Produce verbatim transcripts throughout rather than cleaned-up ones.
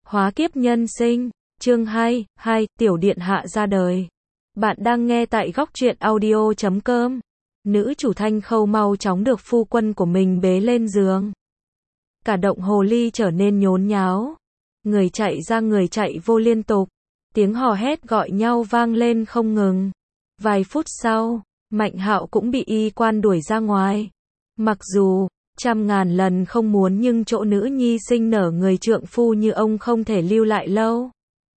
Hóa kiếp nhân sinh, chương hai, hai, tiểu điện hạ ra đời. Bạn đang nghe tại góc truyện audio chấm com. Nữ chủ Thanh Khâu mau chóng được phu quân của mình bế lên giường. Cả động hồ ly trở nên nhốn nháo. Người chạy ra người chạy vô liên tục. Tiếng hò hét gọi nhau vang lên không ngừng. Vài phút sau, Mạnh Hạo cũng bị y quan đuổi ra ngoài. Mặc dù trăm ngàn lần không muốn nhưng chỗ nữ nhi sinh nở người trượng phu như ông không thể lưu lại lâu.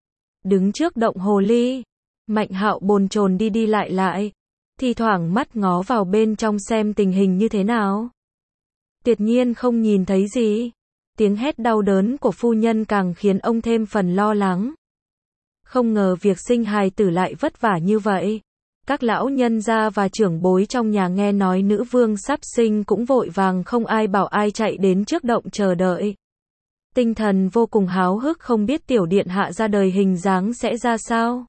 Đứng trước động hồ ly, Mạnh Hạo bồn chồn đi đi lại lại, thi thoảng mắt ngó vào bên trong xem tình hình như thế nào. Tuyệt nhiên không nhìn thấy gì. Tiếng hét đau đớn của phu nhân càng khiến ông thêm phần lo lắng. Không ngờ việc sinh hài tử lại vất vả như vậy. Các lão nhân gia và trưởng bối trong nhà nghe nói nữ vương sắp sinh cũng vội vàng không ai bảo ai chạy đến trước động chờ đợi. Tinh thần vô cùng háo hức không biết tiểu điện hạ ra đời hình dáng sẽ ra sao.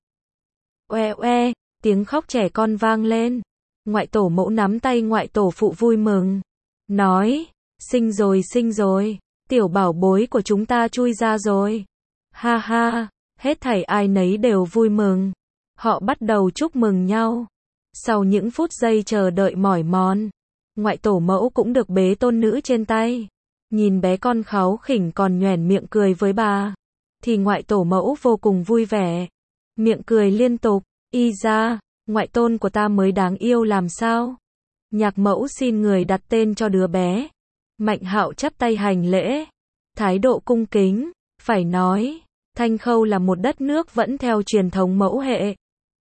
Oe oe, tiếng khóc trẻ con vang lên. Ngoại tổ mẫu nắm tay ngoại tổ phụ vui mừng. Nói, sinh rồi sinh rồi, tiểu bảo bối của chúng ta chui ra rồi. Ha ha, hết thảy ai nấy đều vui mừng. Họ bắt đầu chúc mừng nhau. Sau những phút giây chờ đợi mỏi mòn, ngoại tổ mẫu cũng được bế tôn nữ trên tay. Nhìn bé con kháu khỉnh còn nhoẻn miệng cười với bà, thì ngoại tổ mẫu vô cùng vui vẻ. Miệng cười liên tục, y ra, ngoại tôn của ta mới đáng yêu làm sao. Nhạc mẫu xin người đặt tên cho đứa bé. Mạnh Hạo chắp tay hành lễ, thái độ cung kính, phải nói, Thanh Khâu là một đất nước vẫn theo truyền thống mẫu hệ.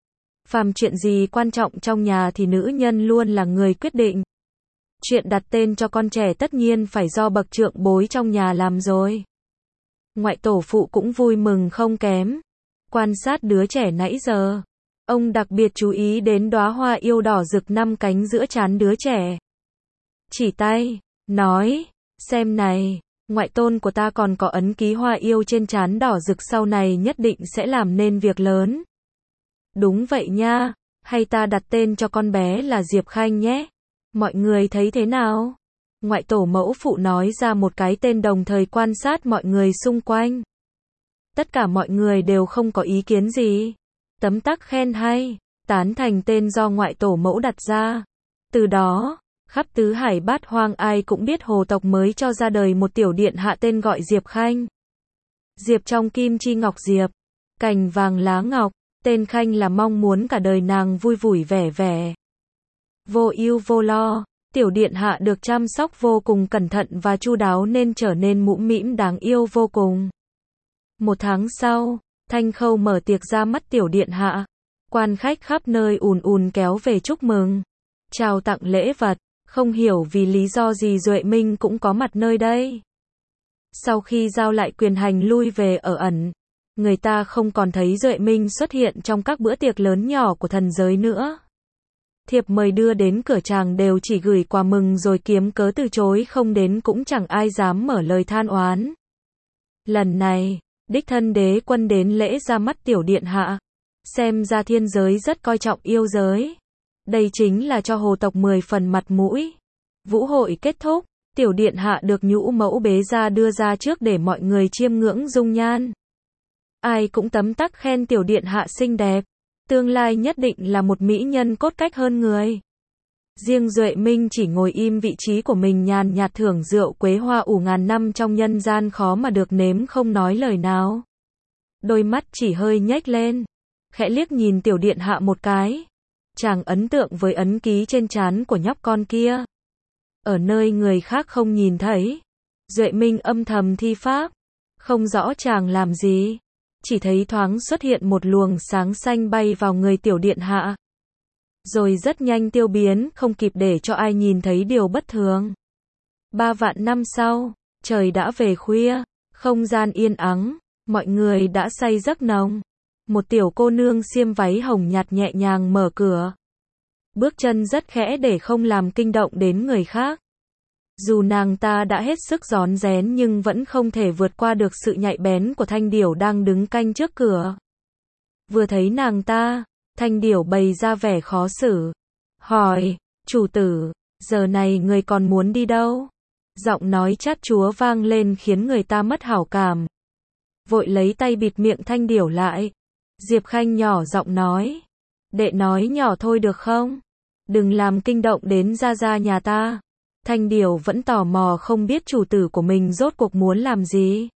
Phàm chuyện gì quan trọng trong nhà thì nữ nhân luôn là người quyết định. Chuyện đặt tên cho con trẻ tất nhiên phải do bậc trượng bối trong nhà làm rồi. Ngoại tổ phụ cũng vui mừng không kém. Quan sát đứa trẻ nãy giờ, ông đặc biệt chú ý đến đóa hoa yêu đỏ rực năm cánh giữa trán đứa trẻ. Chỉ tay, nói, xem này, ngoại tôn của ta còn có ấn ký hoa yêu trên trán đỏ rực, sau này nhất định sẽ làm nên việc lớn. Đúng vậy nha, hay ta đặt tên cho con bé là Diệp Khanh nhé. Mọi người thấy thế nào? Ngoại tổ mẫu phụ nói ra một cái tên đồng thời quan sát mọi người xung quanh. Tất cả mọi người đều không có ý kiến gì. Tấm tắc khen hay, tán thành tên do ngoại tổ mẫu đặt ra. Từ đó, khắp tứ hải bát hoang ai cũng biết hồ tộc mới cho ra đời một tiểu điện hạ tên gọi Diệp Khanh. Diệp trong kim chi ngọc diệp, cành vàng lá ngọc. Tên Khanh là mong muốn cả đời nàng vui vui vẻ vẻ, vô ưu vô lo. Tiểu điện hạ được chăm sóc vô cùng cẩn thận và chu đáo nên trở nên mũm mĩm đáng yêu vô cùng. Một tháng sau, Thanh Khâu mở tiệc ra mắt tiểu điện hạ. Quan khách khắp nơi ùn ùn kéo về chúc mừng, trao tặng lễ vật. Không hiểu vì lý do gì Duệ Minh cũng có mặt nơi đây. Sau khi giao lại quyền hành lui về ở ẩn, người ta không còn thấy Duệ Minh xuất hiện trong các bữa tiệc lớn nhỏ của thần giới nữa. Thiệp mời đưa đến cửa chàng đều chỉ gửi quà mừng rồi kiếm cớ từ chối không đến, cũng chẳng ai dám mở lời than oán. Lần này, đích thân đế quân đến lễ ra mắt tiểu điện hạ. Xem ra thiên giới rất coi trọng yêu giới. Đây chính là cho hồ tộc mười phần mặt mũi. Vũ hội kết thúc, tiểu điện hạ được nhũ mẫu bế ra đưa ra trước để mọi người chiêm ngưỡng dung nhan. Ai cũng tấm tắc khen tiểu điện hạ xinh đẹp, tương lai nhất định là một mỹ nhân cốt cách hơn người. Riêng Duệ Minh chỉ ngồi im vị trí của mình nhàn nhạt thưởng rượu quế hoa ủ ngàn năm trong nhân gian khó mà được nếm, không nói lời nào. Đôi mắt chỉ hơi nhếch lên, khẽ liếc nhìn tiểu điện hạ một cái. Chàng ấn tượng với ấn ký trên trán của nhóc con kia. Ở nơi người khác không nhìn thấy, Duệ Minh âm thầm thi pháp, không rõ chàng làm gì. Chỉ thấy thoáng xuất hiện một luồng sáng xanh bay vào người tiểu điện hạ. Rồi rất nhanh tiêu biến, không kịp để cho ai nhìn thấy điều bất thường. Ba vạn năm sau, trời đã về khuya, không gian yên ắng, mọi người đã say giấc nồng. Một tiểu cô nương xiêm váy hồng nhạt nhẹ nhàng mở cửa. Bước chân rất khẽ để không làm kinh động đến người khác. Dù nàng ta đã hết sức rón rén nhưng vẫn không thể vượt qua được sự nhạy bén của Thanh Điểu đang đứng canh trước cửa. Vừa thấy nàng ta, Thanh Điểu bày ra vẻ khó xử. Hỏi, chủ tử, giờ này người còn muốn đi đâu? Giọng nói chát chúa vang lên khiến người ta mất hảo cảm. vội lấy tay bịt miệng Thanh Điểu lại. Diệp Khanh nhỏ giọng nói, đệ nói nhỏ thôi được không? Đừng làm kinh động đến gia gia nhà ta. Thanh Điểu vẫn tò mò không biết chủ tử của mình rốt cuộc muốn làm gì.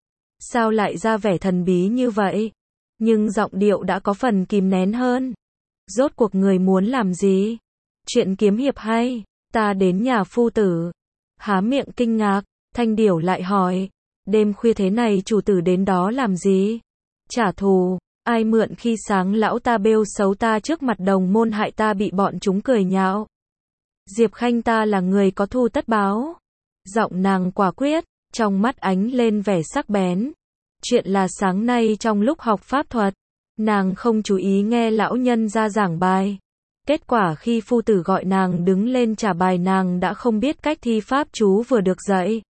Sao lại ra vẻ thần bí như vậy? Nhưng giọng điệu đã có phần kìm nén hơn. Rốt cuộc người muốn làm gì? Chuyện kiếm hiệp hay? Ta đến nhà phu tử. Há miệng kinh ngạc, Thanh Điểu lại hỏi, đêm khuya thế này chủ tử đến đó làm gì? Trả thù, ai mượn khi sáng lão ta bêu xấu ta trước mặt đồng môn hại ta bị bọn chúng cười nhạo. Diệp Khanh ta là người có thù tất báo. Giọng nàng quả quyết, trong mắt ánh lên vẻ sắc bén. Chuyện là sáng nay trong lúc học pháp thuật, nàng không chú ý nghe lão nhân ra giảng bài. Kết quả khi phu tử gọi nàng đứng lên trả bài nàng đã không biết cách thi pháp chú vừa được dạy.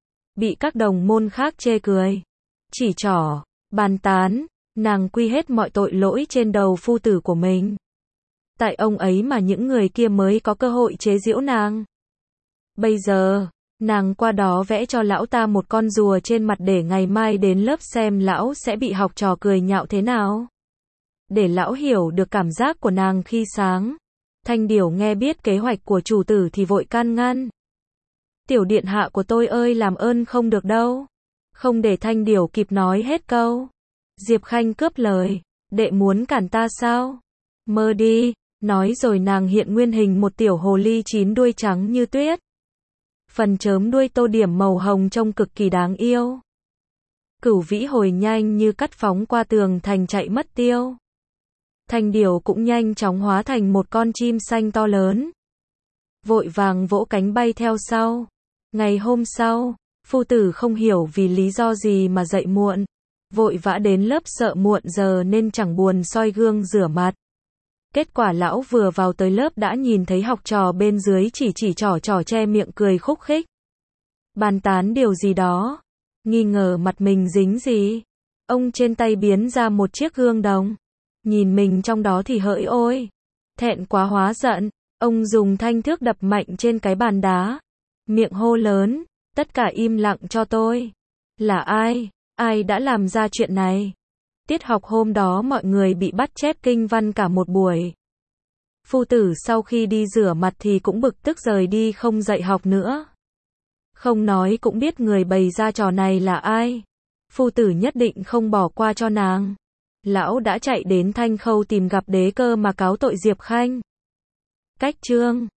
Bị các đồng môn khác chê cười, chỉ trỏ, bàn tán, nàng quy hết mọi tội lỗi trên đầu phu tử của mình. Tại ông ấy mà những người kia mới có cơ hội chế giễu nàng. Bây giờ, nàng qua đó vẽ cho lão ta một con rùa trên mặt để ngày mai đến lớp xem lão sẽ bị học trò cười nhạo thế nào. Để lão hiểu được cảm giác của nàng khi sáng. Thanh Điểu nghe biết kế hoạch của chủ tử thì vội can ngăn. Tiểu điện hạ của tôi ơi, làm ơn không được đâu. Không để Thanh Điểu kịp nói hết câu. Diệp Khanh cướp lời, đệ muốn cản ta sao? Mơ đi, nói rồi nàng hiện nguyên hình một tiểu hồ ly chín đuôi trắng như tuyết. Phần chớm đuôi tô điểm màu hồng trông cực kỳ đáng yêu. Cửu vĩ hồi nhanh như cắt phóng qua tường thành chạy mất tiêu. Thanh Điểu cũng nhanh chóng hóa thành một con chim xanh to lớn. Vội vàng vỗ cánh bay theo sau. Ngày hôm sau, phu tử không hiểu vì lý do gì mà dậy muộn. Vội vã đến lớp sợ muộn giờ nên chẳng buồn soi gương rửa mặt. Kết quả lão vừa vào tới lớp đã nhìn thấy học trò bên dưới chỉ chỉ trỏ trỏ che miệng cười khúc khích. Bàn tán điều gì đó. Nghi ngờ mặt mình dính gì. Ông trên tay biến ra một chiếc gương đồng. Nhìn mình trong đó thì hỡi ôi. Thẹn quá hóa giận. Ông dùng thanh thước đập mạnh trên cái bàn đá. Miệng hô lớn. Tất cả im lặng cho tôi. Là ai? Ai đã làm ra chuyện này? Tiết học hôm đó mọi người bị bắt chép kinh văn cả một buổi. Phu tử sau khi đi rửa mặt thì cũng bực tức rời đi không dạy học nữa. Không nói cũng biết người bày ra trò này là ai. Phu tử nhất định không bỏ qua cho nàng. Lão đã chạy đến Thanh Khâu tìm gặp Đế Cơ mà cáo tội Diệp Khanh. Cách chương